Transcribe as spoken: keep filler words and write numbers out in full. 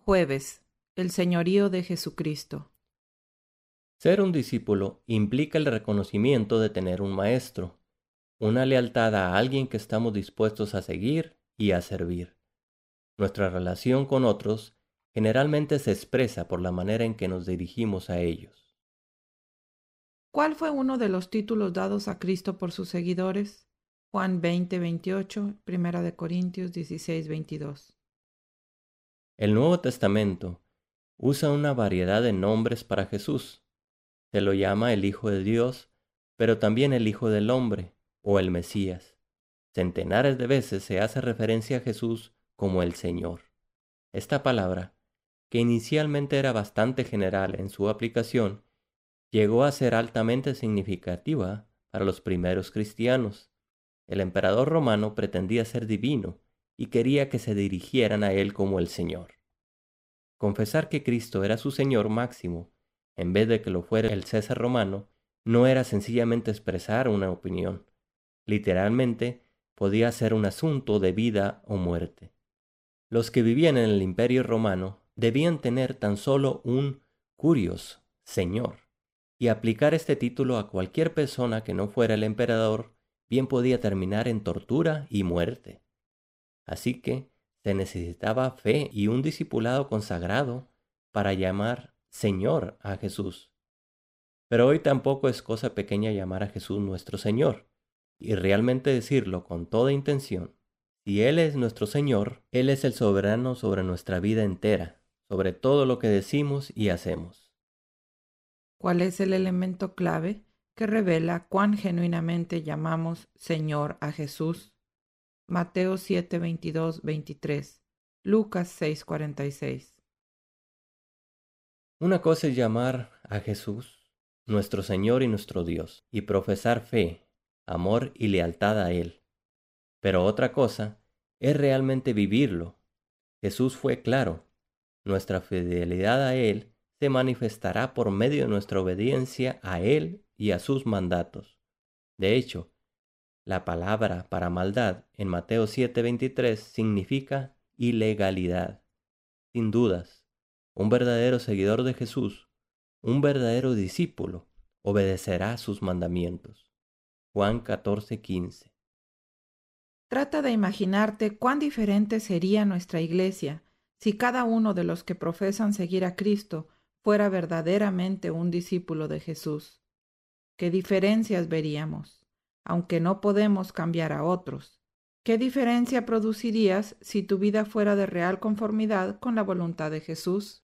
Jueves. El señorío de Jesucristo. Ser un discípulo implica el reconocimiento de tener un maestro, una lealtad a alguien que estamos dispuestos a seguir y a servir. Nuestra relación con otros generalmente se expresa por la manera en que nos dirigimos a ellos. ¿Cuál fue uno de los títulos dados a Cristo por sus seguidores? Juan veinte, veintiocho, Primera de Corintios dieciséis, veintidós. El Nuevo Testamento usa una variedad de nombres para Jesús. Se lo llama el Hijo de Dios, pero también el Hijo del Hombre o el Mesías. Centenares de veces se hace referencia a Jesús como el Señor. Esta palabra, que inicialmente era bastante general en su aplicación, llegó a ser altamente significativa para los primeros cristianos. El emperador romano pretendía ser divino y quería que se dirigieran a él como el Señor. Confesar que Cristo era su Señor máximo, en vez de que lo fuera el César romano, no era sencillamente expresar una opinión. Literalmente, podía ser un asunto de vida o muerte. Los que vivían en el Imperio romano debían tener tan solo un curios, Señor, y aplicar este título a cualquier persona que no fuera el emperador bien podía terminar en tortura y muerte. Así que se necesitaba fe y un discipulado consagrado para llamar Señor a Jesús. Pero hoy tampoco es cosa pequeña llamar a Jesús nuestro Señor, y realmente decirlo con toda intención. Si Él es nuestro Señor, Él es el soberano sobre nuestra vida entera, sobre todo lo que decimos y hacemos. ¿Cuál es el elemento clave que revela cuán genuinamente llamamos Señor a Jesús? Mateo siete, veintidós, veintitrés, Lucas seis, cuarenta y seis. Una cosa es llamar a Jesús nuestro Señor y nuestro Dios, y profesar fe, amor y lealtad a Él. Pero otra cosa es realmente vivirlo. Jesús fue claro. Nuestra fidelidad a Él se manifestará por medio de nuestra obediencia a Él y a sus mandatos. De hecho, la palabra para maldad en Mateo siete veintitrés significa ilegalidad. Sin dudas, un verdadero seguidor de Jesús, un verdadero discípulo, obedecerá sus mandamientos. Juan catorce quince. Trata de imaginarte cuán diferente sería nuestra iglesia si cada uno de los que profesan seguir a Cristo fuera verdaderamente un discípulo de Jesús. ¿Qué diferencias veríamos, aunque no podemos cambiar a otros? ¿Qué diferencia producirías si tu vida fuera de real conformidad con la voluntad de Jesús?